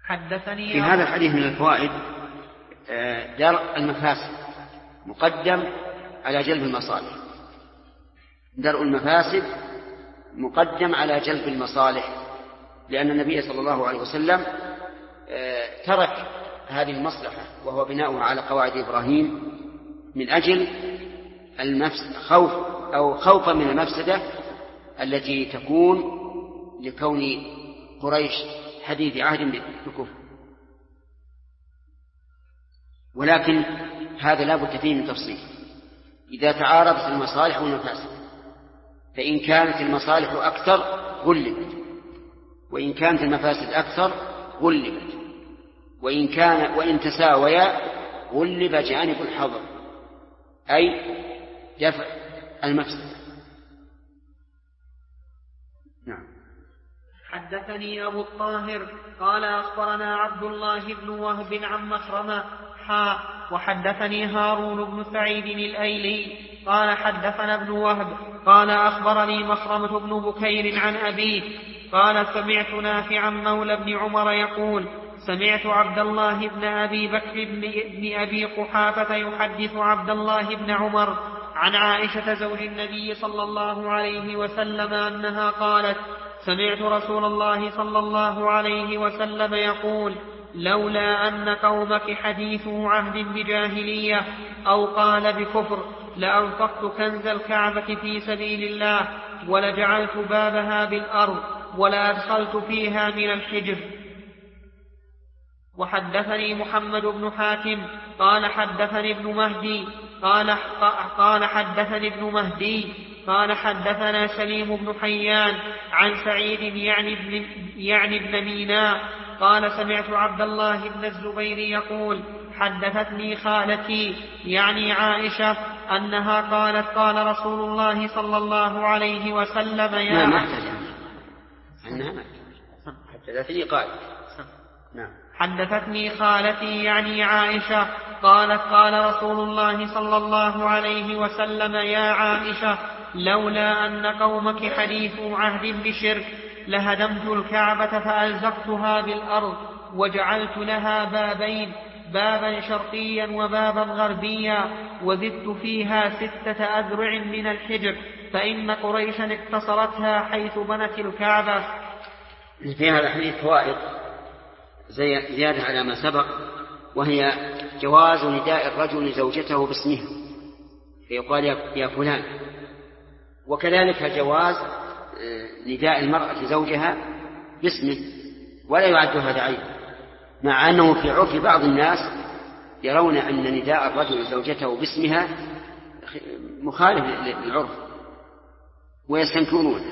حدثني في هذا الحديث من الفوائد درء المفاسد مقدم على جلب المصالح. درء المفاسد مقدم على جلب المصالح، لأن النبي صلى الله عليه وسلم ترك هذه المصلحة وهو بناؤها على قواعد إبراهيم من أجل خوفا من المفسدة التي تكون لكون قريش حديث عهد بكفر. ولكن هذا لا بد فيه من تفصيل. إذا تعارضت المصالح والمفاسد، فإن كانت المصالح أكثر غلبت، وإن كانت المفاسد أكثر غلبت، وإن تساويا غلب جانب الحظر، أي دفع المفسد. نعم. حدثني أبو الطاهر قال أخبرنا عبد الله بن وهب عن مخرمة وحدثني هارون بن سعيد الأيلي قال حدثنا ابن وهب قال أخبرني مخرمة بن بكير عن أبيه قال سمعت نافعا مولى بن عمر يقول سمعت عبد الله بن أبي بكر بن أبي قحافة يحدث عبد الله بن عمر عن عائشة زوج النبي صلى الله عليه وسلم أنها قالت سمعت رسول الله صلى الله عليه وسلم يقول لولا أن قومك حديثوا عهد بجاهلية أو قال بكفر لأنفقت كنز الكعبة في سبيل الله ولجعلت بابها بالأرض ولأدخلت فيها من الحجر. وحدثني محمد بن حاتم قال حدثني ابن مهدي قال حدثنا سليم بن حيان عن سعيد يعني ابن ميناء قال سمعت عبد الله بن الزبير يقول حدثتني خالتي يعني عائشة أنها قالت قال رسول الله صلى الله عليه وسلم حدثتني خالتي يعني عائشة قالت قال رسول الله صلى الله عليه وسلم يا عائشة لولا أن قومك حديثوا عهد بشرك لهدمت الكعبة فألزقتها بالأرض وجعلت لها بابين بابا شرقيا وبابا غربيا وزدت فيها 6 أذرع من الحجر فإن قريشا اقتصرتها حيث بنت الكعبة. في هذا الحديث فوائد زيادة على ما سبق، وهي جواز نداء الرجل زوجته باسمها فيقال يا فلان، وكذلك جواز نداء المرأة زوجها باسمه ولا يعد هذا عيب، مع أنه في عرف بعض الناس يرون أن نداء الرجل زوجته باسمها مخالف للعرف ويستنكرونه،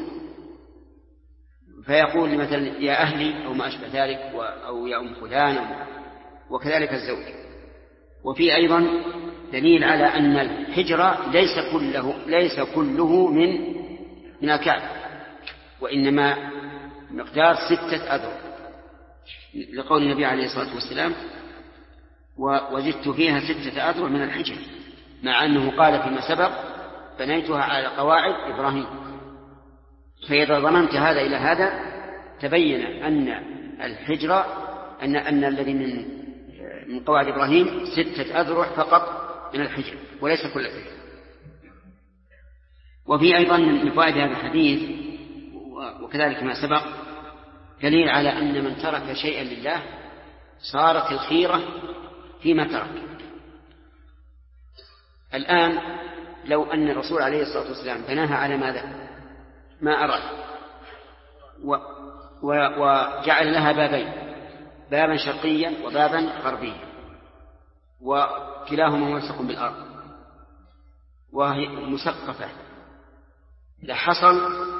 فيقول مثلا يا أهلي أو ما أشبه ذلك أو يا أم فلان، وكذلك الزوج. وفي أيضا دليل على أن الحجر ليس كله من الكعبة، وإنما مقدار 6 أذرع، لقول النبي عليه الصلاة والسلام وزدت فيها 6 أذرع من الحجر، مع أنه قال فيما سبق بنيتها على قواعد إبراهيم. فإذا ضمنت هذا إلى هذا تبين أن الحجر أن الذي من قواعد إبراهيم 6 أذرع فقط من الحجر وليس كل الحجر. وفي أيضا من فوائد هذا الحديث وكذلك ما سبق دليل على أن من ترك شيئا لله صارت الخيرة فيما ترك. الآن لو أن الرسول عليه الصلاة والسلام بناها على ماذا؟ ما أراد وجعل لها بابين، بابا شرقيا وبابا غربيا، وكلاهما ملصق بالأرض وهي مسقفة، لحصل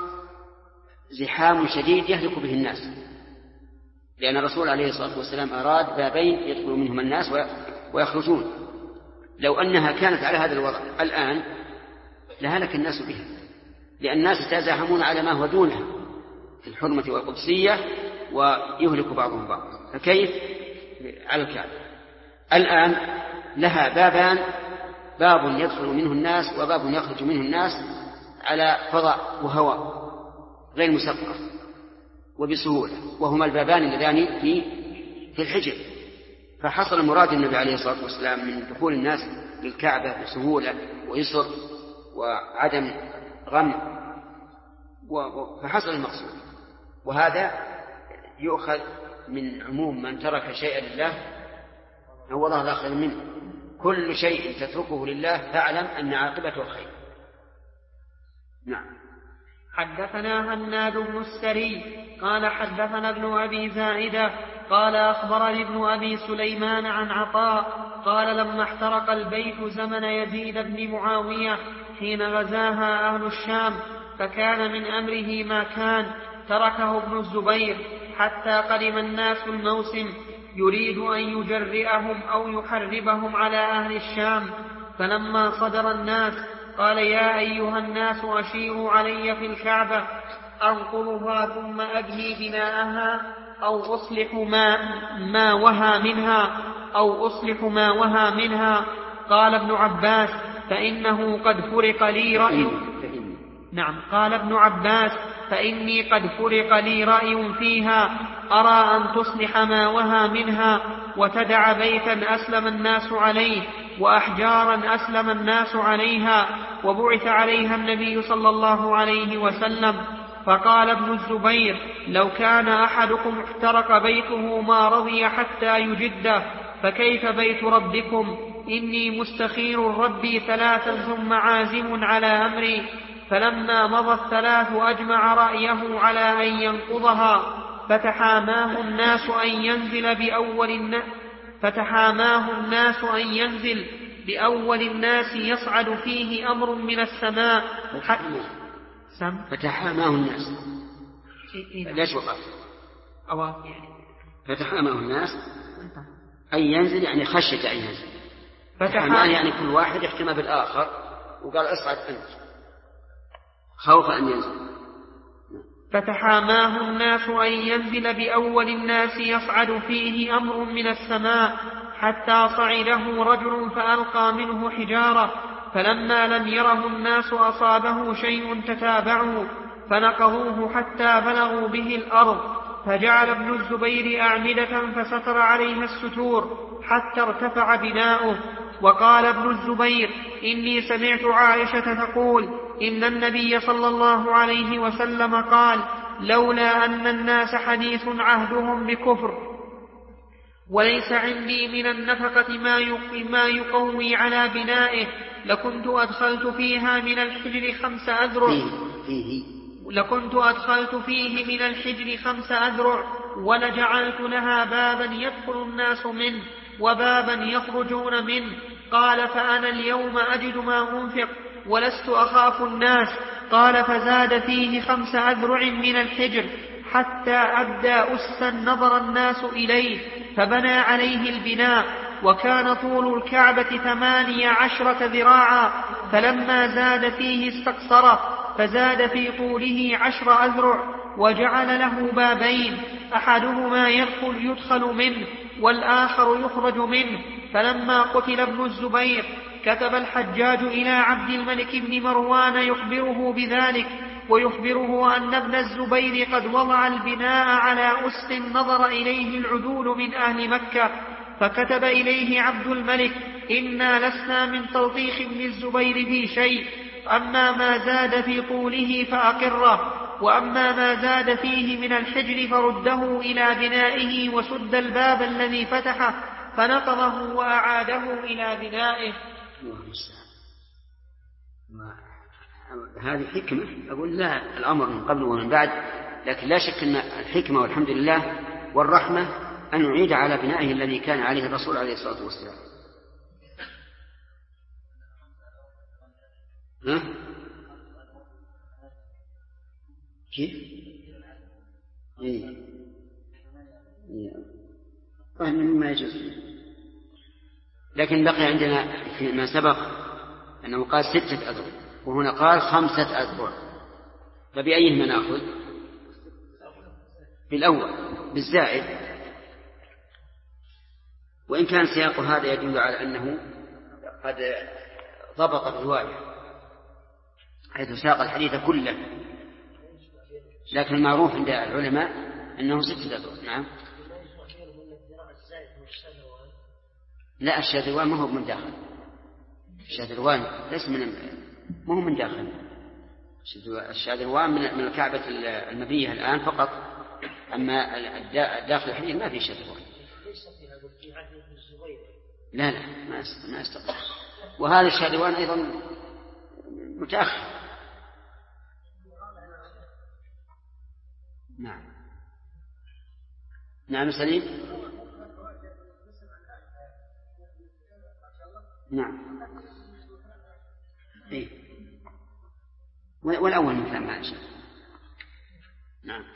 زحام شديد يهلك به الناس، لأن الرسول عليه الصلاة والسلام أراد بابين يدخل منهما الناس ويخرجون. لو أنها كانت على هذا الوضع الآن لهلك الناس بها، لأن الناس يتزاحمون على ما هو دونها في الحرمة والقدسية ويهلك بعضهم بعض، فكيف على الكعبة؟ الآن لها بابان، باب يدخل منه الناس وباب يخرج منه الناس على فضاء وهواء غير مسقف وبسهولة، وهما البابان اللذان في في الحجر. فحصل مراد النبي عليه الصلاة والسلام من دخول الناس للكعبة بسهولة ويسر وعدم غم، فحصل المقصود. وهذا يؤخذ من عموم من ترك شيئا لله هو الله لا خير منه. كل شيء تتركه لله فاعلم أن عاقبته الخير. نعم. حدثنا هناد بن السري قال حدثنا ابن أبي زائدة قال أخبرني ابن أبي سليمان عن عطاء قال لما احترق البيت زمن يزيد بن معاوية حين غزاها أهل الشام فكان من أمره ما كان تركه ابن الزبير حتى قدم الناس الموسم يريد أن يجرئهم أو يحربهم على أهل الشام. فلما صدر الناس قال يا أيها الناس أشيروا علي في الكعبة أنقضها ثم أبني بناءها أو أصلح ما وهى منها. قال ابن عباس فإنه قد فرق لي رأي. نعم. قال ابن عباس فإني قد فرق لي رأي فيها أرى أن تصلح ما وهى منها وتدع بيتا أسلم الناس عليه وأحجارا أسلم الناس عليها وبعث عليها النبي صلى الله عليه وسلم. فقال ابن الزبير لو كان أحدكم احترق بيته ما رضي حتى يجده فكيف بيت ربكم؟ إني مستخير ربي 3 ثم عازم على أمري. فلما مضى 3 أجمع رأيه على أن ينقضها فتحاماه الناس أن ينزل بأول الناس يصعد فيه أمر من السماء. فتحاماه الناس ليش وقف؟ فتحاماه الناس أن ينزل يعني خشية أن ينزل. فتحاماه يعني كل واحد يحتمى بالآخر وقال اصعد أنت خوف أن ينزل. فتحاماه الناس أن ينزل بأول الناس يصعد فيه أمر من السماء حتى صعده رجل فألقى منه حجارة فلما لم يره الناس أصابه شيء تتابعوا فنقضوه حتى بلغوا به الأرض. فجعل ابن الزبير أعمدة فستر عليها الستور حتى ارتفع بناؤه. وقال ابن الزبير إني سمعت عائشة تقول إن النبي صلى الله عليه وسلم قال لولا أن الناس حديث عهدهم بكفر وليس عندي من النفقة ما يقوي على بنائه لكنت أدخلت فيها من الحجر 5 أذرع ولجعلت لها بابا يدخل الناس منه وبابا يخرجون منه. قال فأنا اليوم أجد ما أنفق ولست أخاف الناس. قال فزاد فيه 5 أذرع من الحجر حتى أبدى أسا نظر الناس إليه فبنى عليه البناء. وكان طول الكعبة 18 ذراعا فلما زاد فيه استقصره فزاد في طوله 10 أذرع وجعل له بابين أحدهما يدخل منه والآخر يخرج منه. فلما قتل ابن الزبير كتب الحجاج إلى عبد الملك بن مروان يخبره بذلك ويخبره أن ابن الزبير قد وضع البناء على أس نظر إليه العدول من أهل مكة. فكتب إليه عبد الملك إنا لسنا من تلطيخ ابن الزبير في شيء أما ما زاد في طوله فأقره وأما ما زاد فيه من الحجر فرده إلى بنائه وسد الباب الذي فتحه فنقضه وأعاده إلى بنائه. هذه حكمة أقول لا الأمر من قبل ومن بعد، لكن لا شك أن الحكمة والحمد لله والرحمة أن نعيد على بنائه الذي كان عليه الرسول عليه الصلاة والسلام. كيف؟ ما يجوز. لكن بقي عندنا فيما سبق أنه قال 6 أذرع وهنا قال 5 أذرع، فبأيهما نأخذ؟ بالأول بالزائد، وإن كان سياق هذا يدل على أنه قد ضبط الرواية حيث ساق الحديث كله، لكن المعروف عند العلماء أنه 6 أذرع. نعم. لا، الشاذروان ما هو من داخل. الشاذروان ليس ما هو من داخل. الشاذروان من الكعبة المبنية الآن فقط، أما داخل الحديث ما في شاذروان. لا ما استقر. وهذا الشاذروان أيضا متأخر. نعم سليم. نعم إيه. والأول مثل ما أشياء. نعم.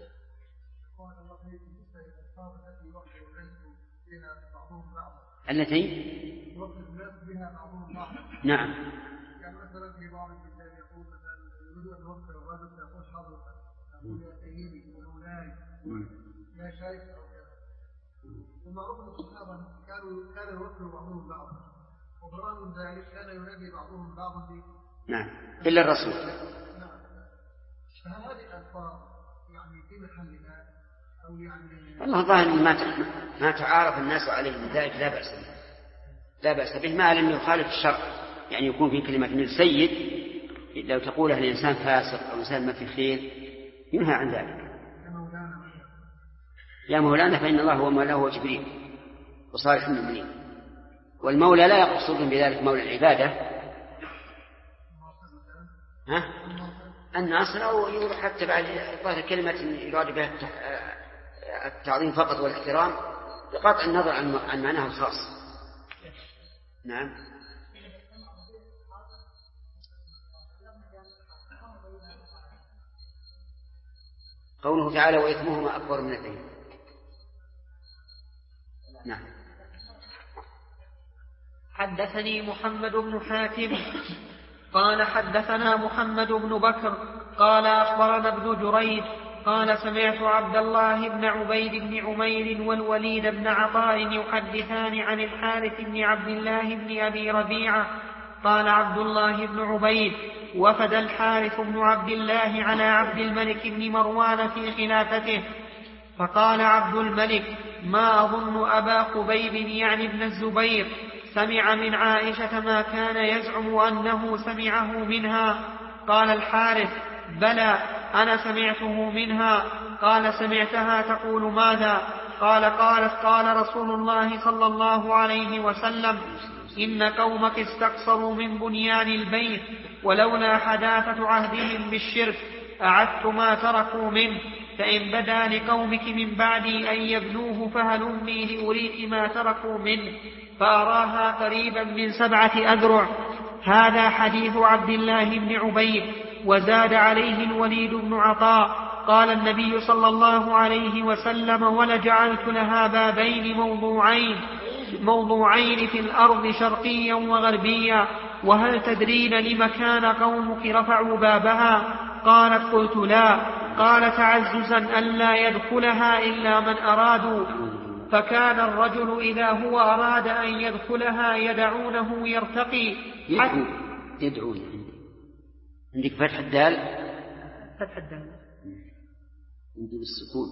التي نعم. يعني مثلا في بعض البلدان يقول مثلا يريد أن يوكل الرجل فيقول حضرتك يقول يا سيدي ومولاي يا شيخ أو كذا. ومعروف أن الصحابة كان يوكل بعضهم بعضا، وبرغم من ذلك كان ينادي بعضهم بعضا. نعم إلا الرسول. نعم. فهل هذه الألفاظ يعني في محلها أو يعني الله ظاهر ما تعارف الناس عليه من ذلك لا بأس به ما لم يخالف الشرع. يعني يكون في كلمة من السيد لو تقولها الإنسان فاسق أو إنسان ما في خير ينهى عن ذلك. يا مولانا فإن الله هو مولاه وجبريل وصالح المؤمنين. والمولى لا يقصد بذلك مولى العبادة الناصر، أو يقول حتى بعد إضافة كلمة يراد بها التعظيم فقط والاحترام بقطع النظر عن معناها الخاص. نعم. قوله تعالى وإثمهما أكبر من الزنا. نعم. حدثني محمد بن حاتم قال حدثنا محمد بن بكر قال أخبرنا ابن جريج قال سمعت عبد الله بن عبيد بن عمير والوليد بن عطاء يحدثان عن الحارث بن عبد الله بن أبي ربيعة قال عبد الله بن عبيد وفد الحارث بن عبد الله على عبد الملك بن مروان في خلافته، فقال عبد الملك ما أظن أبا خبيب يعني ابن الزبير سمع من عائشة ما كان يزعم أنه سمعه منها. قال الحارث بلى أنا سمعته منها. قال سمعتها تقول ماذا؟ قال رسول الله صلى الله عليه وسلم إن قومك استقصروا من بنيان البيت ولولا حداثة عهدهم بالشرك أعدت ما تركوا منه، فإن بدا لقومك من بعدي أن يبنوه فهلمي لأريك ما تركوا منه، فأراها قريبا من 7 أذرع. هذا حديث عبد الله بن عبيد. وزاد عليه الوليد بن عطاء قال النبي صلى الله عليه وسلم ولجعلت لها بابين موضوعين في الأرض شرقيا وغربيا، وهل تدرين لم كان قومك رفعوا بابها؟ قالت قلت لا. قال تعززا ألا يدخلها إلا من أرادوا، فكان الرجل إذا هو أراد أن يدخلها يدعونه يرتقي يدعون. عندك فتح الدال عندي بالسكون.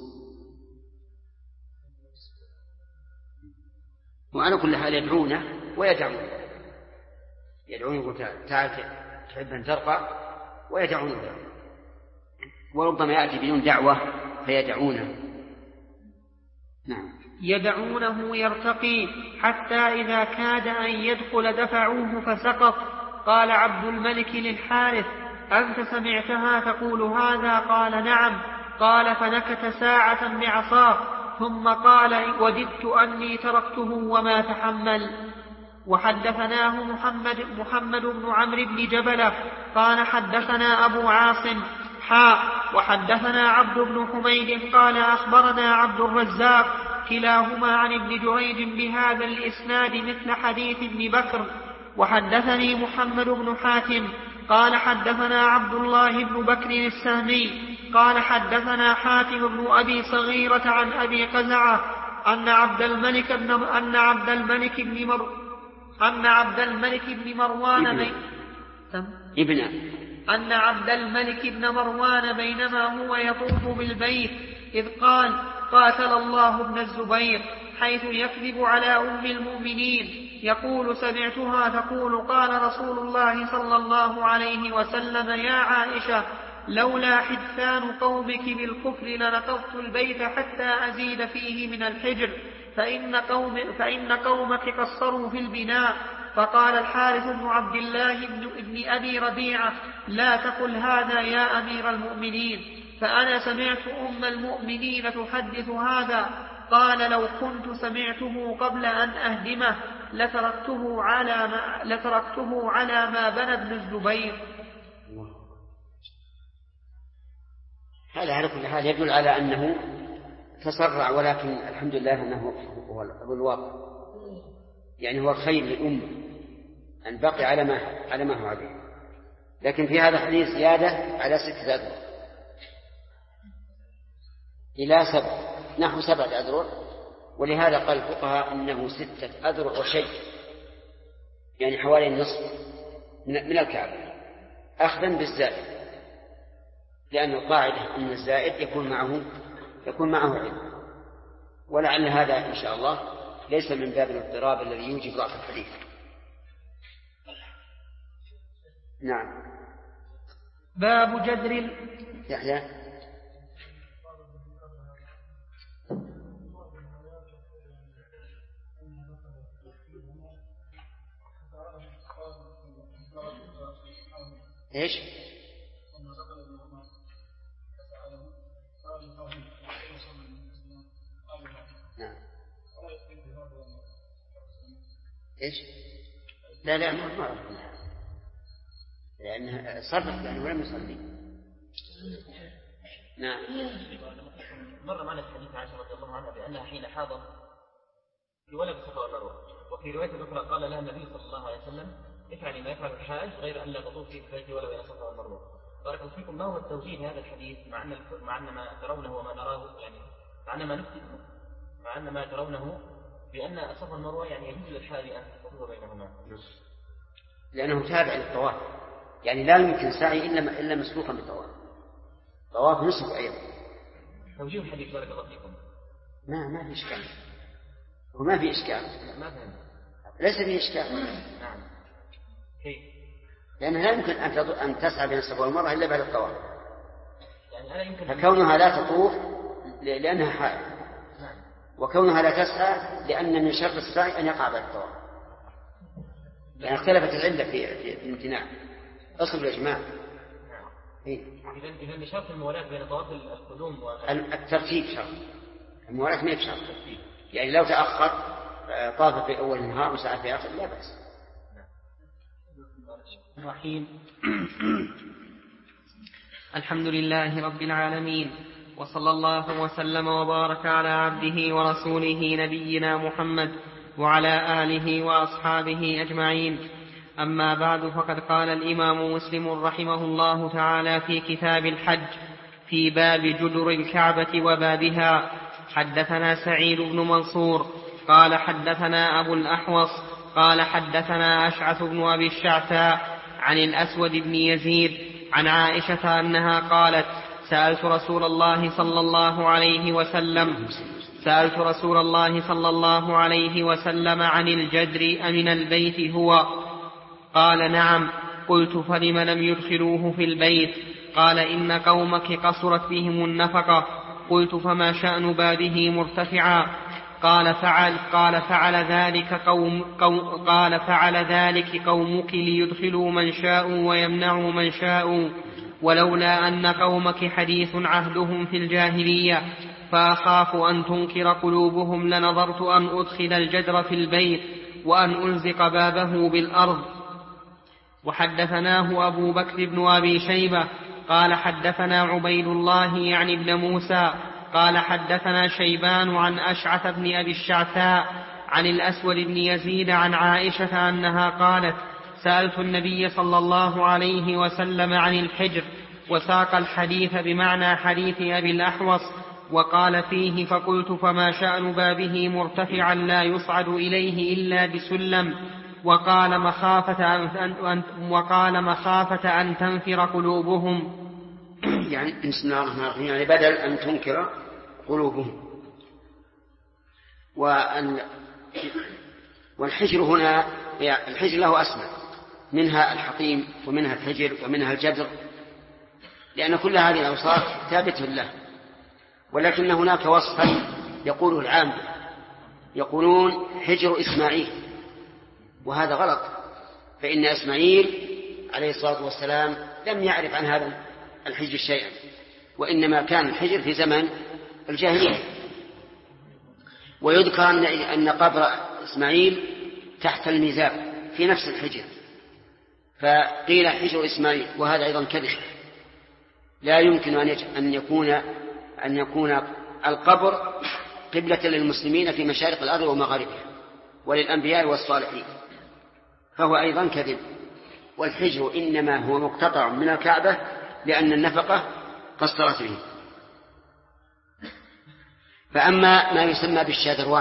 وعلى كل حال يدعونه ويدعونه. يدعونه تعال تحب أن ترقى ويدعونه، وربما يأتي بدون دعوة فيدعونه. نعم. يدعونه يرتقي حتى إذا كاد أن يدخل دفعوه فسقط. قال عبد الملك للحارث أنت سمعتها تقول هذا؟ قال نعم. قال فنكت ساعة بعصاه ثم قال وددت أني تركته وما تحمل. وحدثناه محمد بن عمرو بن جبلة قال حدثنا أبو عاصم وحدثنا عبد بن حميد قال أخبرنا عبد الرزاق كلاهما عن ابن جريج بهذا الإسناد مثل حديث ابن بكر. وحدثني محمد بن حاتم قال حدثنا عبد الله بن بكر السهمي قال حدثنا حاتم بن أبي صغيرة عن أبي قزعة أن عبد الملك بن مروان بينما هو يطوف بالبيت إذ قال قاتل الله ابن الزبير، حيث يكذب على أم المؤمنين يقول سمعتها تقول قال رسول الله صلى الله عليه وسلم يا عائشة لولا حدثان قومك بالكفر لنقضت البيت حتى أزيد فيه من الحجر فإن قومك قصروا في البناء. فقال الحارث بن عبد الله بن أبي ربيعة لا تقل هذا يا أمير المؤمنين، فأنا سمعت أم المؤمنين تحدث هذا. قال لو كنت سمعته قبل أن أهدمه لتركته على ما بنى ابن الزبير. هذا على كل حال يدل على أنه تسرع، ولكن الحمد لله أنه هو الواقع، يعني هو خير للأمة أن بقي على ما هو عليه. لكن في هذا الحديث زيادة على 6 أذرع إلى 7 نحو 7 أذرع، ولهذا قال الفقهاء إنه 6 أذرع وشيء، يعني حوالي النصف من الكعبة، أخذا بالزائد، لأن القاعدة أن الزائد يكون معه علم. ولعل هذا إن شاء الله ليس من باب الاضطراب الذي يوجب ضعف الحديث. نعم. باب جدر يحيى ايش؟ نعم. ايش؟ لا ما أعرف، لأنها صرفت يعني ولم يصلي. نعم. مر معنا في حديث عائشة رضي الله عنها بأنها حين حاضت ولد الصفا والمروة، وفي رواية أخرى قال لها النبي صلى الله عليه وسلم افعلي ما يفعل الحاج غير أن لا تطوفي ببيتي ولا بين الصفا والمروة. بارك الله فيكم، ما هو التوجيه هذا الحديث مع أن ما ترونه وما نراه، يعني مع أن ما ترونه بأن الصفا والمروة يعني يجوز للحاج أن تطوف بينهما؟ لأنه تابع للطواف، يعني لا يمكن سعي إلا مسبوقا بالطواف، طواف نسك أيضا. توجيه الحديث بارك الله فيكم. ما في إشكال، وما في إشكال، ليس في إشكال. نعم. كيف؟ لأنه لا يمكن أن تسعى بين الصفا والمروة إلا بعد الطواف، يعني ألا يمكن فكونها لا تطوف لأنها حائض، نعم. وكونها لا تسعى لأن من شرط السعي أن يقع بعد الطواف، يعني اختلفت العلة في الامتناع. أصل يا جماعة. إذن بشرط الموالاة بين طواف القدوم الترتيب شرط، الموالاة ما بشرط، يعني لو تأخر طاف في أول النهار وسعى في آخر لا بأس. الرحيم. الحمد لله رب العالمين، وصلى الله وسلم وبارك على عبده ورسوله نبينا محمد وعلى آله وأصحابه أجمعين. أما بعد، فقد قال الإمام مسلم رحمه الله تعالى في كتاب الحج في باب جدر الكعبة وبابها: حدثنا سعيد بن منصور قال حدثنا أبو الأحوص قال حدثنا أشعث بن أبي الشعثاء عن الأسود بن يزيد عن عائشة أنها قالت: سألت رسول الله صلى الله عليه وسلم عن الجدر أمن البيت هو؟ قال: نعم. قلت: فلم لم يدخلوه في البيت؟ قال: إن قومك قصرت بهم النفقة. قلت: فما شأن بابه مرتفعا؟ قال: فعل ذلك قومك ليدخلوا من شاءوا ويمنعوا من شاءوا، ولولا أن قومك حديث عهدهم في الجاهلية فأخاف أن تنكر قلوبهم لنظرت أن أدخل الجدر في البيت وأن ألزق بابه بالأرض. وحدثناه أبو بكر بن أبي شيبة قال حدثنا عبيد الله يعني ابن موسى قال حدثنا شيبان عن أشعث بن أبي الشعثاء عن الأسود بن يزيد عن عائشة أنها قالت: سألت النبي صلى الله عليه وسلم عن الحجر، وساق الحديث بمعنى حديث أبي الأحوص وقال فيه: فقلت: فما شأن بابه مرتفعا لا يصعد إليه إلا بسلم؟ وقال: مخافة أن تنفر قلوبهم. يعني بدل أن تنكر قلوبهم. والحجر هنا الحجر له أسماء، منها الحطيم ومنها الحجر ومنها الجدر، لأن كل هذه الأوصاف ثابتة له، ولكن هناك وصفا يقوله العام، يقولون حجر إسماعيل، وهذا غلط، فإن إسماعيل عليه الصلاة والسلام لم يعرف عن هذا الحجر شيئا، وإنما كان الحجر في زمن الجاهلية. ويذكر أن قبر إسماعيل تحت الميزاب في نفس الحجر، فقيل حجر إسماعيل، وهذا أيضا كذب. لا يمكن أن يكون القبر قبلة للمسلمين في مشارق الأرض ومغاربها وللأنبياء والصالحين، فهو أيضا كذب. والحجر إنما هو مقتطع من الكعبة لأن النفقة قصرت به. فأما ما يسمى بالشادروان،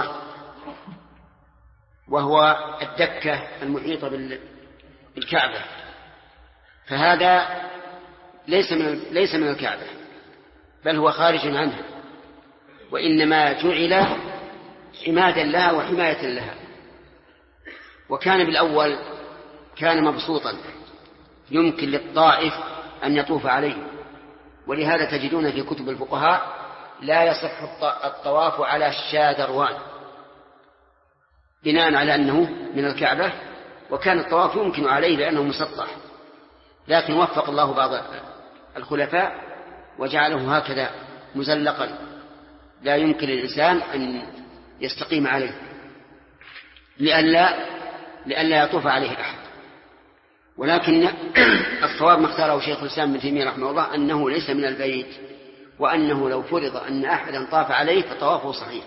وهو الدكة المحيطة بالكعبة، فهذا ليس من الكعبة، بل هو خارج عنها، وإنما جعل حمادا لها وحماية لها. وكان بالأول كان مبسوطا يمكن للطائف أن يطوف عليه، ولهذا تجدون في كتب الفقهاء لا يصح الطواف على الشادروان بناء على أنه من الكعبة، وكان الطواف يمكن عليه لأنه مسطح، لكن وفق الله بعض الخلفاء وجعله هكذا مزلقا لا يمكن للإنسان أن يستقيم عليه لئلا يطوف عليه أحد. ولكن الصواب ما اختاره شيخ الإسلام ابن تيمية رحمه الله أنه ليس من البيت، وأنه لو فرض أن أحدا طاف عليه فطوافه صحيح.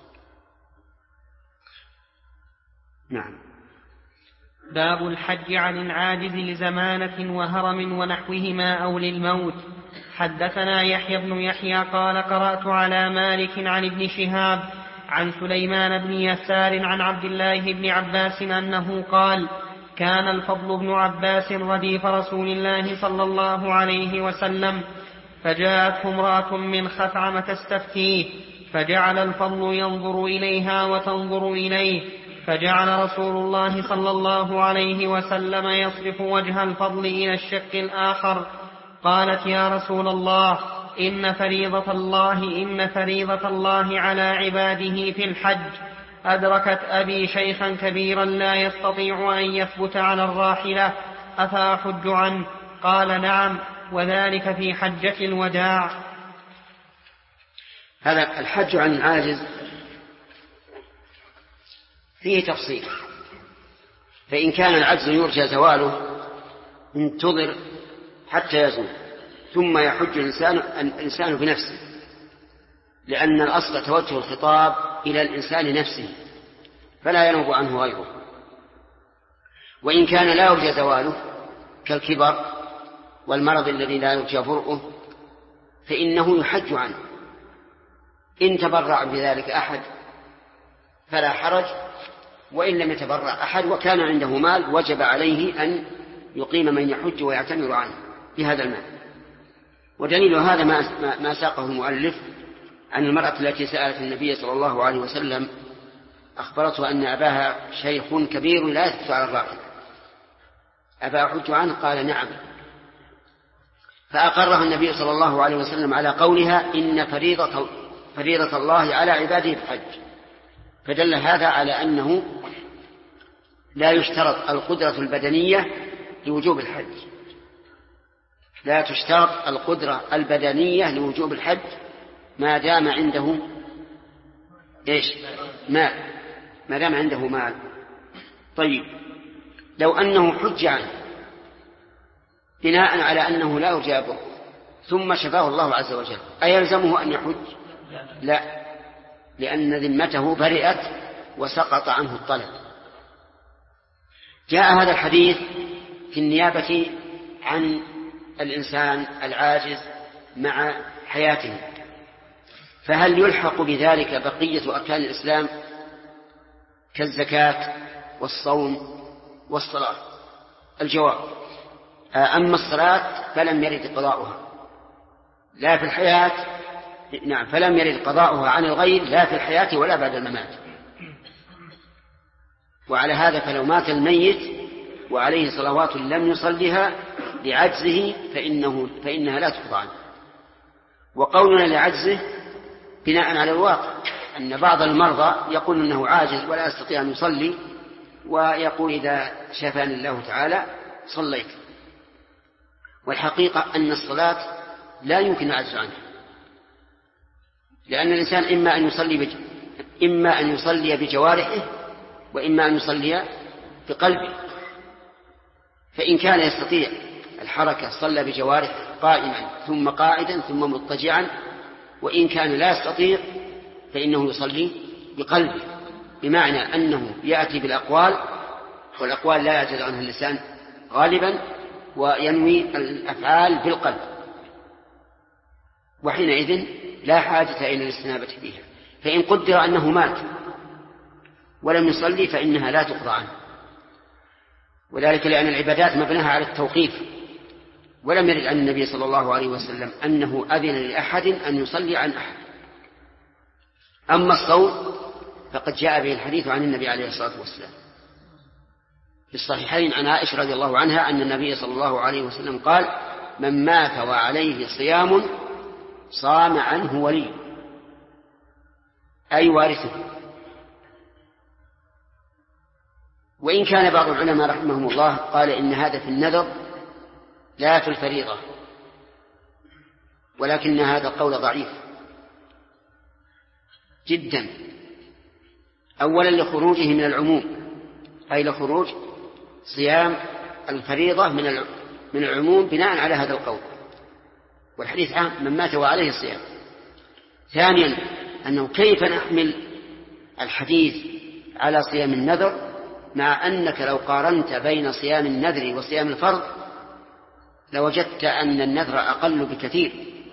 نعم. باب الحج عن العاجز لزمانة وهرم ونحوهما أو للموت. حدثنا يحيى بن يحيى قال قرأت على مالك عن ابن شهاب عن سليمان بن يسار عن عبد الله بن عباس أنه قال: كان الفضل بن عباس رديف رسول الله صلى الله عليه وسلم، فجاءته امرأة من خثعم تستفتيه، فجعل الفضل ينظر إليها وتنظر إليه، فجعل رسول الله صلى الله عليه وسلم يصرف وجه الفضل إلى الشق الآخر. قالت: يا رسول الله، إن فريضة الله على عباده في الحج. أدركت أبي شيخا كبيرا لا يستطيع أن يثبت على الراحلة، أفأحج عنه؟ قال: نعم، وذلك في حجة الوداع. هذا الحج عن العاجز فيه تفصيل، فإن كان العجز يرجى زواله انتظر حتى يزول ثم يحج الإنسان بنفسه، لأن الأصل توجه الخطاب إلى الإنسان نفسه فلا ينوب عنه غيره. وإن كان لا يرجى زواله كالكبر والمرض الذي لا يرجى برؤه فإنه يحج عنه. إن تبرع بذلك أحد فلا حرج، وإن لم يتبرع أحد وكان عنده مال وجب عليه أن يقيم من يحج ويعتمر عنه بهذا المال. ودليل هذا ما ساقه المؤلف عن المرأة التي سألت النبي صلى الله عليه وسلم، أخبرته أن أباها شيخ كبير لا يثبت على الراحل، أبا أحج عنه؟ قال: نعم. فأقرها النبي صلى الله عليه وسلم على قولها: إن فريضة الله على عباده في الحج. فدل هذا على أنه لا يشترط القدرة البدنية لوجوب الحج، لا تشترط القدرة البدنية لوجوب الحج ما دام عنده مال، ما دام عنده مال. طيب، لو أنه حج عنه بناء على أنه لا يرجى به ثم شفاه الله عز وجل، أيلزمه أن يحج؟ لا، لأن ذمته برئت وسقط عنه الطلب. جاء هذا الحديث في النيابة عن الإنسان العاجز مع حياته، فهل يلحق بذلك بقية أركان الإسلام كالزكاة والصوم والصلاة؟ الجواب: أما الصلاة فلم يرد قضاؤها لا في الحياة، نعم، فلم يرد قضاؤها عن الغير لا في الحياة ولا بعد الممات، وعلى هذا فلو مات الميت وعليه صلوات لم يصلها لعجزه فإنها لا تقضى عنه. وقولنا لعجزه بناء على الواقع أن بعض المرضى يقول أنه عاجز ولا يستطيع أن يصلي، ويقول إذا شفاني الله تعالى صليت. والحقيقة أن الصلاة لا يمكن العجز عنها، لأن الإنسان إما أن يصلي بجوارحه وإما أن يصلي بقلبه. فإن كان يستطيع الحركة صلى بجوارحه قائما ثم قاعدا ثم مضطجعا، وإن كان لا يستطيع فإنه يصلي بقلبه، بمعنى أنه يأتي بالأقوال، والأقوال لا يعجز عنها اللسان غالبا، وينوي الأفعال بالقلب، وحينئذ لا حاجة إلى الاستنابة فيها. فإن قدر أنه مات ولم يصلي فإنها لا تقضى عنه، وذلك لأن العبادات مبناها على التوقيف، ولم يرد عن النبي صلى الله عليه وسلم أنه أذن لأحد أن يصلي عن أحد. أما الصوم فقد جاء به الحديث عن النبي عليه الصلاة والسلام في الصحيحين عن عائشة رضي الله عنها أن النبي صلى الله عليه وسلم قال: من مات وعليه صيام صام عنه ولي، أي وارثه. وإن كان بعض العلماء رحمهم الله قال إن هذا في النذر لا في الفريضة، ولكن هذا القول ضعيف جدا، أولا لخروجه من العموم، أي لخروج صيام الفريضة من العموم بناء على هذا القول، والحديث عام من مات وعليه الصيام. ثانيا أنه كيف نحمل الحديث على صيام النذر مع أنك لو قارنت بين صيام النذر وصيام الفرض لوجدت أن النذر أقل بكثير،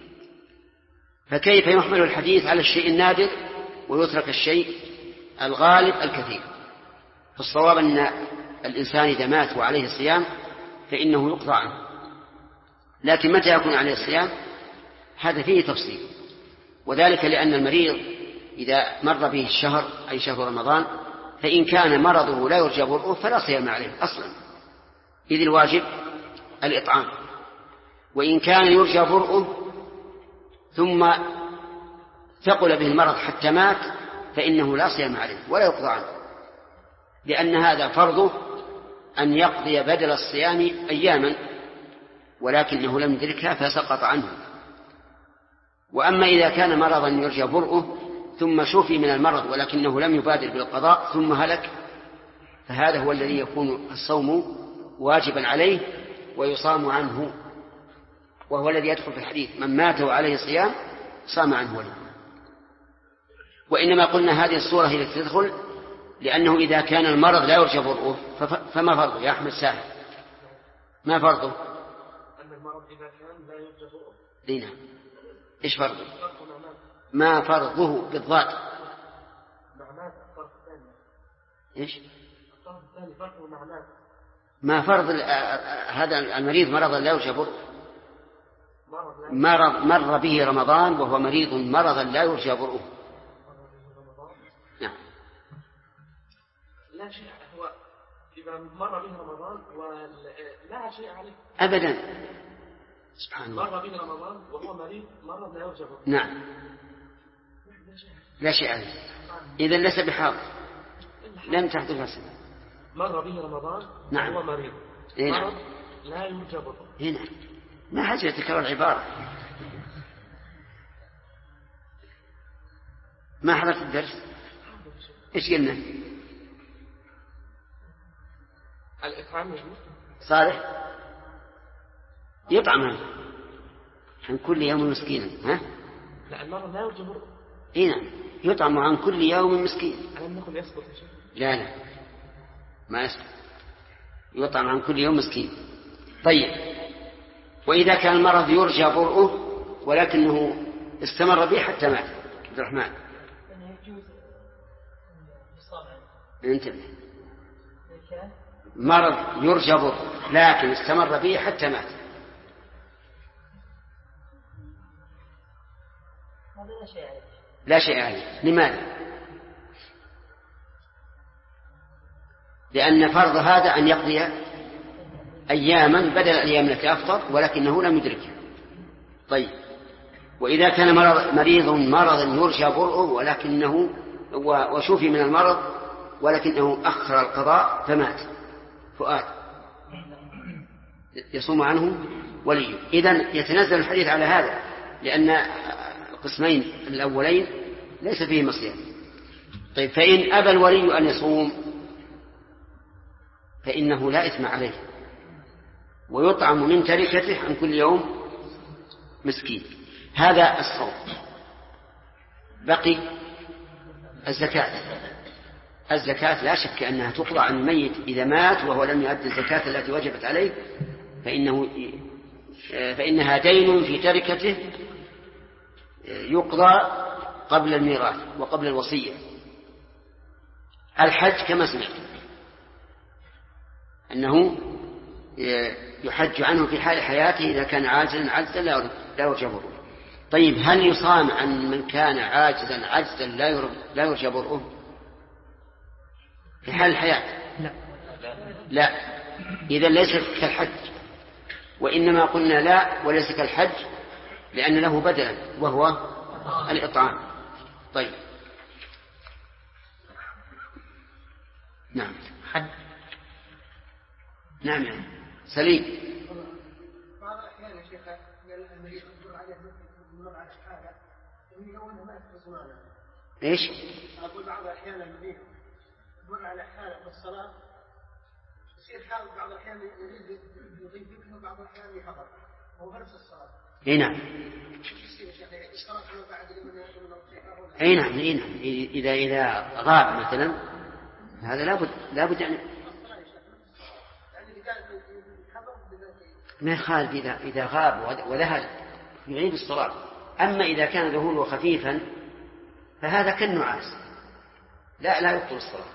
فكيف يحمل الحديث على الشيء النادر ويترك الشيء الغالب الكثير؟ فالصواب أن الإنسان إذا مات وعليه الصيام فإنه يقضى عنه، لكن متى يكون عليه الصيام هذا فيه تفصيل، وذلك لأن المريض إذا مر به الشهر أي شهر رمضان فإن كان مرضه لا يرجى برؤه فلا صيام عليه أصلا، إذ الواجب الإطعام. وإن كان يرجى برؤه ثم ثقل به المرض حتى مات فإنه لا صيام عليه ولا يقضى عنه، لأن هذا فرضه أن يقضي بدل الصيام أياما ولكنه لم يدركها فسقط عنه. وأما إذا كان مرضا يرجى برؤه ثم شفي من المرض ولكنه لم يبادر بالقضاء ثم هلك، فهذا هو الذي يكون الصوم واجبا عليه ويصام عنه، وهو الذي يدخل في الحديث من مات وعليه صيام صام عنه وليه. وإنما قلنا هذه الصورة هي التي تدخل لأنه إذا كان المرض لا يرجى برؤه فما فرضه يا أحمد ساهل؟ ما فرضه؟ أن المرض إذا كان لا يرجى برؤه. دينا إيش فرضه؟ ما فرضه بالضاد؟ معناه الطرف الثاني. إيش؟ الطرف الثاني فرضه معناه. ما فرض هذا المريض مرضا لا يرجى برؤه، مر به رمضان وهو مريض مرضا لا يرجى برؤه. نعم. لا شيء، هو إذا مر به رمضان ولا شيء عليه أبدا. سبحان الله. مر به رمضان وهو مريض مرض لا يرجى برؤه. نعم. لا شيء عليه، إذا ليس بحاضر، لم تحدث السنة. مر به رمضان نعم. وهو مريض نعم. مرض لا يرجى برؤه. هنا ما حاجة تكرر العبارة. ما حضرت الدرس؟ إيش قلنا؟ الإطعام صالح يطعم عن كل يوم مسكينا. ها؟ لا، المرض لا يرجى برؤه. هنا يطعم عن كل يوم مسكين. ألم نقل يسقط يا شيخ؟ لا ما يسقط، يطعم عن كل يوم مسكين. طيب، وإذا كان المرض يرجى برؤه ولكنه استمر به حتى مات؟ عبد الرحمن انتبه، مرض يرجى برؤه لكن استمر به حتى مات، لا شيء عليه. لماذا؟ لأن فرض هذا أن يقضي أياما بدل الأيام التي أفطر ولكنه لم يدركها. طيب، وإذا كان مريض مرضا يرجى برؤه ولكنه وشوفي من المرض ولكنه أخر القضاء فمات فؤاد، يصوم عنه وليه. إذن يتنزل الحديث على هذا، لأن القسمين الأولين ليس فيه مصير. طيب، فإن أبى الولي أن يصوم فإنه لا إثم عليه، ويطعم من تركته عن كل يوم مسكين. هذا الصوم. بقي الزكاة لا شك أنها تقضى عن الميت إذا مات وهو لم يؤدي الزكاة التي وجبت عليه، فإنها دين في تركته يقضى قبل الميراث وقبل الوصية. الحج كما سمعت أنه يحج عنه في حال حياته إذا كان عاجزا لا يرجى برؤه. طيب، هل يصام عن من كان عاجزا لا يرجى برؤه في حال الحياة؟ لا. إذا ليس كالحج، وإنما قلنا لا وليس كالحج لأن له بدلا وهو الإطعام. طيب، نعم. نعم يعني سليم. بعض الأحيان يا شيخ المريض يقول عليه مر على حالة يقول ما يخلص معنا. إيش؟ أقول بعض الأحيان المريض يمر على حالة في الصلاة يصير حال بعض الأحيان يضيف ذكره وبعض الأحيان يحضر وهو بنفس الصلاة. إيه نعم. أي نعم. إذا غاب مثلا هذا لابد أن ما يخالف إذا غاب وذهل يعيد الصلاة. أما إذا كان ذهوله خفيفا فهذا كالنعاس لا يبطل الصلاة.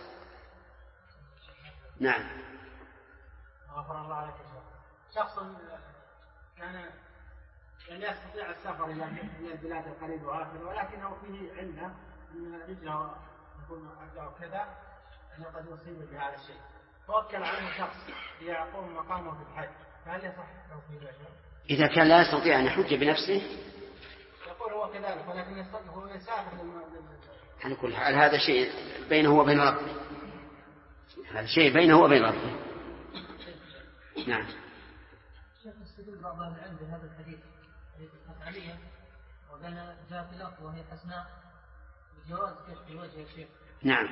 نعم. غفر الله عليك. شخص كان لا يستطيع السفر إلى البلاد القريب وآخر، ولكنه فيه علة أن رجله يكون أجله كذا أنه قد يصيب بهذا الشيء، توكل عنه شخص ليقوم مقامه في الحج، فهل يصح له في ذلك؟ إذا كان لا يستطيع أن يحج بنفسه يقول هو كذلك، ولكن يستطيع هو يسافر على كل حال. هذا شيء بينه وبين ربه، هذا شيء بينه وبين ربه. نعم. شيخ استدل بعض أهل العلم بهذا الحديث الأفعالية وقال جاءت الأخت وهي حسناء بجواز كشف الوجه يا شيخ. نعم.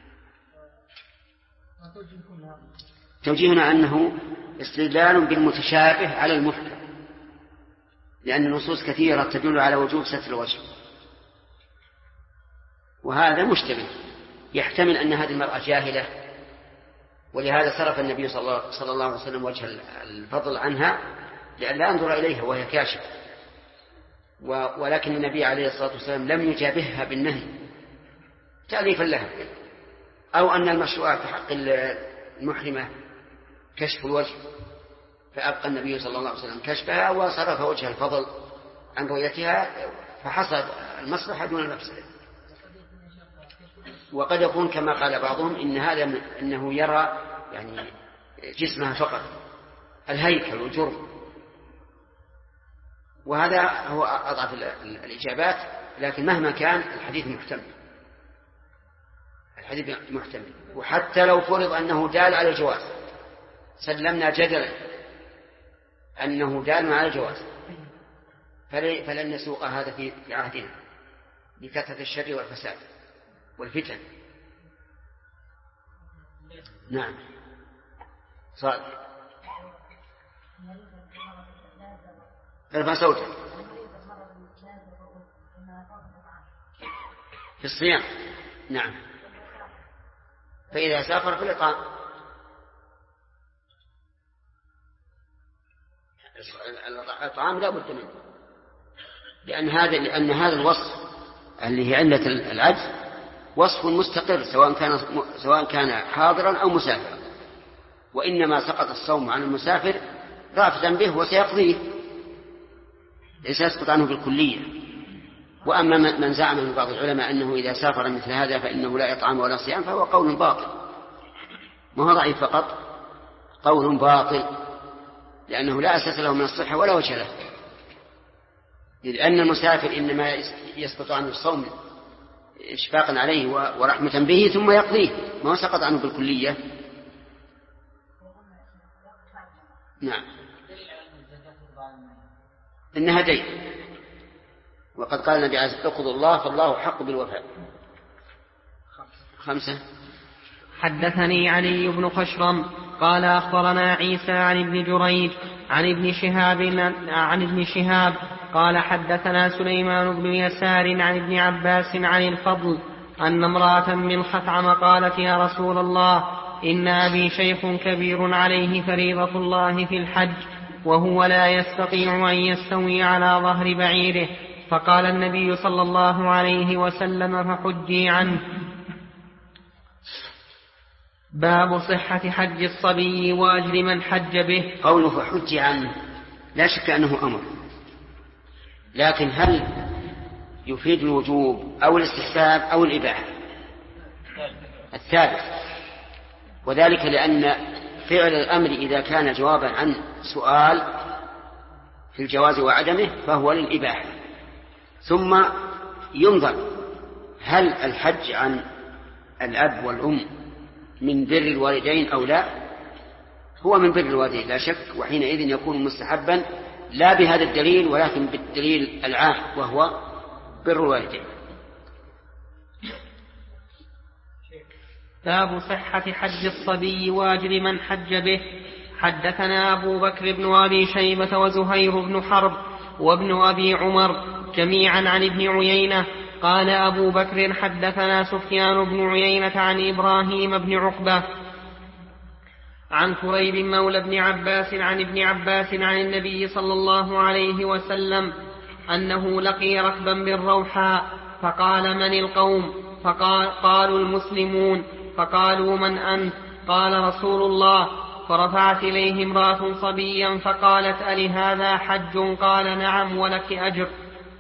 ما توجهكم هذا؟ توجيهنا أنه استدلال بالمتشابه على المحكم، لأن النصوص كثيرة تدل على وجوب ستر الوجه، وهذا مشتبه. يحتمل أن هذه المرأة جاهلة ولهذا صرف النبي صلى الله عليه وسلم وجه الفضل عنها لئلا ينظر إليها وهي كاشفة، ولكن النبي عليه الصلاة والسلام لم يجابهها بالنهي تأليفا لها، أو أن المشروع في حق المحرمة كشف الوجه، فأبقى النبي صلى الله عليه وسلم كشفها وصرف وجه الفضل عن رؤيتها، فحصل المصلحة دون المفسدة. وقد يكون كما قال بعضهم إنه يرى يعني جسمها فقط، الهيكل والجرم، وهذا هو أضعف الإجابات. لكن مهما كان الحديث محتمل، وحتى لو فرض أنه دال على الجواز، سلمنا جدلا أنه دال على الجواز، فلن نسوق هذا في عهدنا بكثرة الشر والفساد والفتن. نعم. صادق. ارفع صوتك. في الصيام. نعم. فإذا سافر في الإطعام. الإطعام لا بد منه، لأن هذا الوصف اللي هي علة العجز وصف مستقر سواء كان حاضرا أو مسافرا، وإنما سقط الصوم عن المسافر رافدا به وسيقضيه، ليس يسقط عنه بالكلية. وأما من زعم من بعض العلماء أنه إذا سافر مثل هذا فإنه لا إطعام ولا صيام فهو قول باطل، ما هو ضعيف فقط، قول باطل، لأنه لا أساس له من الصحة ولا وجه له، لأن المسافر إنما يسقط عنه الصوم إشفاقا عليه ورحمة به ثم يقضيه، ما هو سقط عنه بالكلية. نعم، إنها دين، وقد قال النبي عليه الصلاة والسلام: اقضوا الله فالله حق بالوفاء. 5. حدثني علي بن خشرم قال أخبرنا عيسى عن ابن جريج عن ابن شهاب قال حدثنا سليمان بن يسار عن ابن عباس عن الفضل أن امرأة من خثعم قالت: يا رسول الله، إن أبي شيخ كبير عليه فريضة الله في الحج، وهو لا يستطيع أن يستوي على ظهر بعيره، فقال النبي صلى الله عليه وسلم: فحجي عنه. باب صحة حج الصبي وأجر من حج به. قوله فحجي عنه لا شك أنه أمر، لكن هل يفيد الوجوب أو الاستحباب أو الإباحة؟ الثالث، وذلك لأن فعل الأمر إذا كان جوابا عن سؤال في الجواز وعدمه فهو للإباحة، ثم ينظر هل الحج عن الأب والأم من بر الوالدين أو لا. هو من بر الوالدين لا شك، وحينئذ يكون مستحبا لا بهذا الدليل ولكن بالدليل العام وهو بر الوالدين. باب صحة حج الصبي وأجر من حج به. حدثنا أبو بكر بن أبي شيبة وزهير بن حرب وابن أبي عمر جميعا عن ابن عيينة قال أبو بكر حدثنا سفيان بن عيينة عن إبراهيم بن عقبة عن كريب مولى بن عباس عن ابن عباس عن النبي صلى الله عليه وسلم أنه لقي ركبا بالروحاء فقال: من القوم؟ قالوا: المسلمون. فقالوا: من أنت؟ قال: رسول الله. فرفعت إليه امرأة صبيا فقالت: ألهذا حج؟ قال: نعم ولك أجر.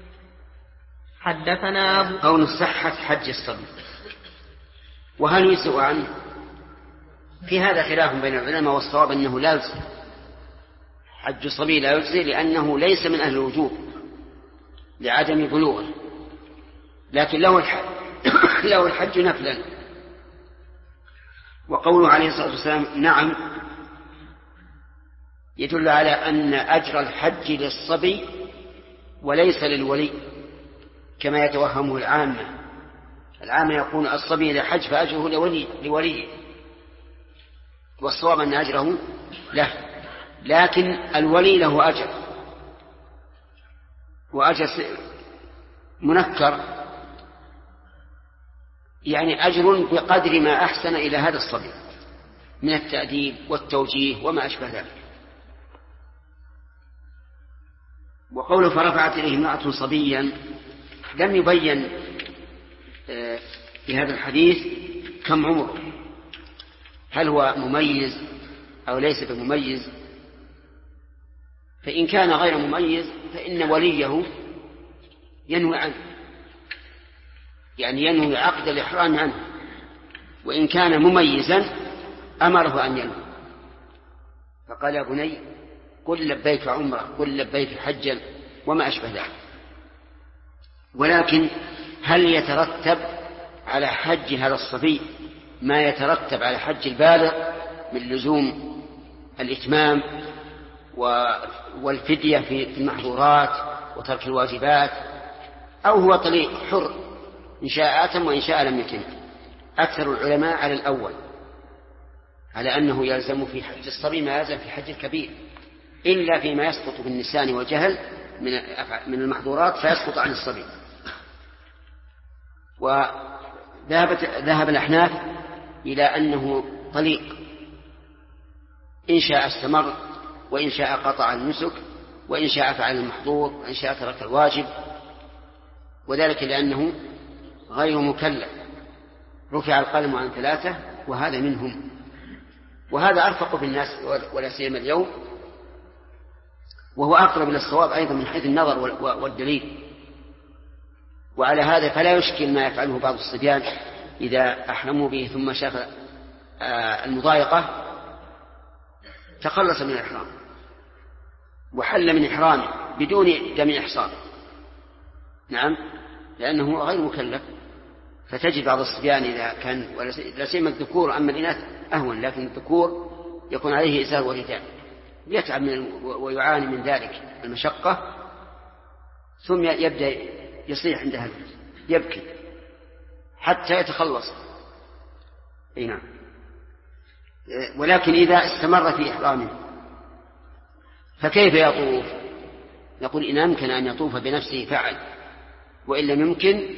حدثنا أبو قول صحة حج الصبي، وهل يجزئ عنه؟ في هذا خلاف بين العلماء، والصواب أنه لا يجزئ. حج الصبي لا يجزئ لأنه ليس من أهل الوجوب لعدم بلوغه، لكن له الحج نفلا. وقوله عليه الصلاة والسلام نعم يدل على أن أجر الحج للصبي وليس للولي كما يتوهمه العامة يقول الصبي إذا حج فأجره لوليه، والصواب أن أجره له، لكن الولي له أجر، وأجر منكر، يعني أجر بقدر ما أحسن إلى هذا الصبي من التأديب والتوجيه وما أشبه ذلك. وقوله فرفعت إليه امرأة صبيا لم يبين في هذا الحديث كم عمره، هل هو مميز أو ليس بمميز؟ فإن كان غير مميز فإن وليه ينوي عنه، يعني ينوي عقد الإحرام عنه، وإن كان مميزا أمره أن ينوي، فقال: يا بني قل لبيك عمرة، قل لبيك حجا وما أشبه ذلك. ولكن هل يترتب على حج هذا الصبي ما يترتب على حج البالغ من لزوم الإتمام والفدية في المحظورات وترك الواجبات، أو هو طريق حر إن شاء آتم وإن شاء لم يتم؟ أكثر العلماء على الأول، على أنه يلزم في حج الصبي ما يلزم في حج الكبير، إلا فيما يسقط بالنسيان والجهل من المحظورات فيسقط عن الصبي. وذهب الأحناف إلى أنه طليق، إن شاء استمر وإن شاء قطع النسك وإن شاء فعل المحظور وإن شاء ترك الواجب، وذلك لأنه غير مكلف، رفع القلم عن 3 وهذا منهم، وهذا أرفق بالناس ولا سيما اليوم، وهو أقرب إلى الصواب أيضا من حيث النظر والدليل. وعلى هذا فلا يشكل ما يفعله بعض الصبيان إذا أحرموا به ثم شاف المضايقة تخلص من الإحرام وحل من إحرامه بدون دم إحصان. نعم، لأنه غير مكلف. فتجد بعض الصبيان إذا كان لا سيما الذكور، أما الإناث أهون، لكن الذكور يكون عليه إزار ورداء يتعب ويعاني من ذلك المشقة، ثم يبدأ يصيح عندها يبكي حتى يتخلص. نعم. ولكن إذا استمر في إحرامه فكيف يطوف؟ نقول إن أمكن أن يطوف بنفسه فعل، وإن لم يمكن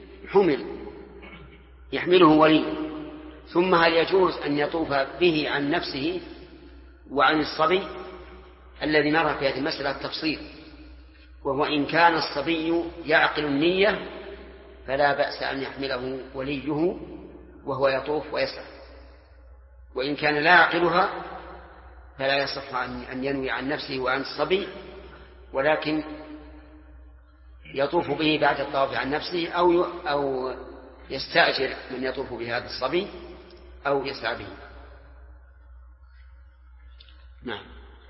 يحمله ولي. ثم هل يجوز أن يطوف به عن نفسه وعن الصبي؟ الذي نرى في هذه المسألة التفصيل، وهو إن كان الصبي يعقل النية فلا بأس أن يحمله وليه وهو يطوف ويسعى، وإن كان لا يعقلها فلا يصح أن ينوي عن نفسه وعن الصبي، ولكن يطوف به بعد الطواف عن نفسه أو يستأجر من يطوف بهذا الصبي أو يسعى به. نعم.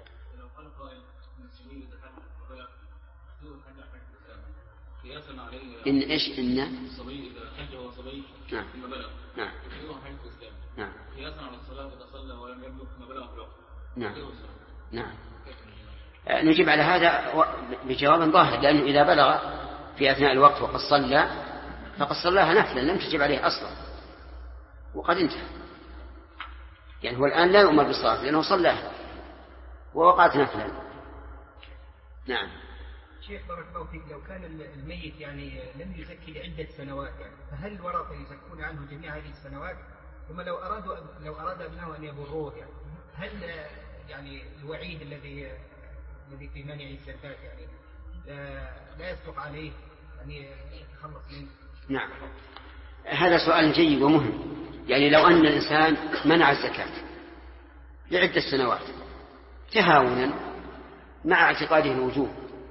إن إيش إن الصبي إذا حج وهو صبي ثم بلغ نعم حج الإسلام نعم قياسا على الصلاة إذا صلى ولم يبلغ ثم بلغ في الوقت. نعم. نجيب على هذا بجواب ظاهر، لأنه إذا بلغ في أثناء الوقت وقد صلى فقد صلاها نفلا لم تجب عليه أصلا وقد انتهى. يعني هو الآن لا يؤمر بالصلاة لأنه صلاها ووقعت نفلا. نعم. شيخ بارك الله فيك، لو كان الميت يعني لم يزكي لعدة سنوات يعني، فهل الورثة يزكون عنه جميع هذه السنوات؟ ثم لو أراد ابنه أن يبروه يعني، هل يعني الوعيد الذي في منع الزكاة يعني لا يصدق عليه أن يتخلص منه؟ نعم، هذا سؤال جيد ومهم. يعني لو أن الإنسان منع الزكاة لعدة سنوات تهاونا مع اعتقاده الوجوب،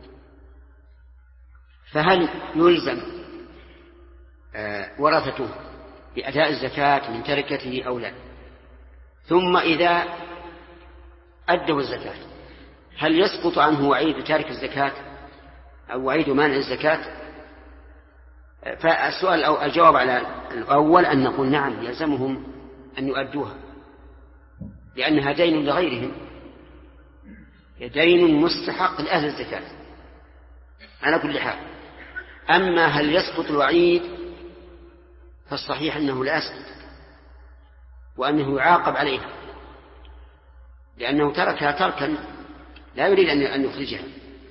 فهل يلزم ورثته بأداء الزكاة من تركته أو لا؟ ثم إذا أدوا الزكاة هل يسقط عنه وعيد تارك الزكاة أو وعيد مانع الزكاة؟ فالسؤال أو الجواب على الأول أن نقول نعم يلزمهم أن يؤدوها، لأنها دين لغيرهم، دين مستحق لأهل الزكاة على كل حال. أما هل يسقط الوعيد فالصحيح أنه لا يسقط، وأنه يعاقب عليها، لأنه تركها تركا لا يريد أن يخرجها.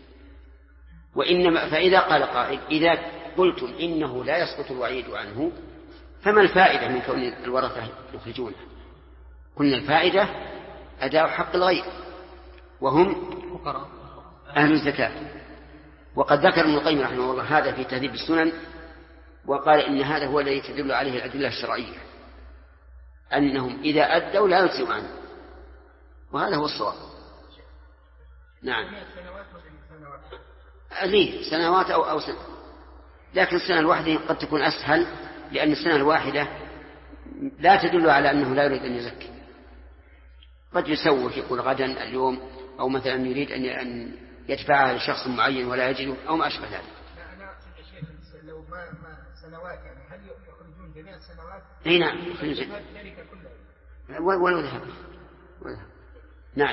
وإنما فإذا قال قائل إذا قلتم إنه لا يسقط الوعيد عنه فما الفائدة من كون الورثة يخرجونه؟ قلنا الفائدة أداء حق الغير وهم أهل الزكاة. وقد ذكر ابن القيم رحمه الله هذا في تهذيب السنن، وقال إن هذا هو الذي تدل عليه الأدلة الشرعية، أنهم إذا أدوا لا يجزئ عنه، وهذا هو الصواب. نعم. ليه سنوات أو سنة، لكن السنة الواحدة قد تكون أسهل، لأن السنة الواحدة لا تدل على أنه لا يريد أن يزكي. قد يسوف يقول غدا اليوم، أو مثلا يريد أن يدفعها لشخص معين ولا يجده أو ما أشبه ذلك. أنا أقصد يا شيخ لو ما سنوات يعني هل يخرجون جميع السنوات؟ أي نعم يخرجون ولو ذهب. نعم.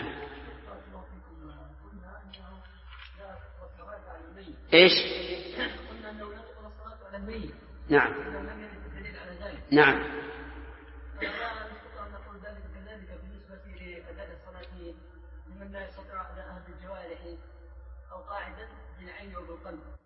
إيش؟ قلنا أنه يسقط الصلاة على الميت. نعم. لم يرد الدليل على ذلك. نعم. فلا نستطيع أن نقول ذلك كذلك بالنسبة لأداء الصلاة لمن لا يستطيع أداءها بالجوارح أو قاعدة بالعين أو بالقلب.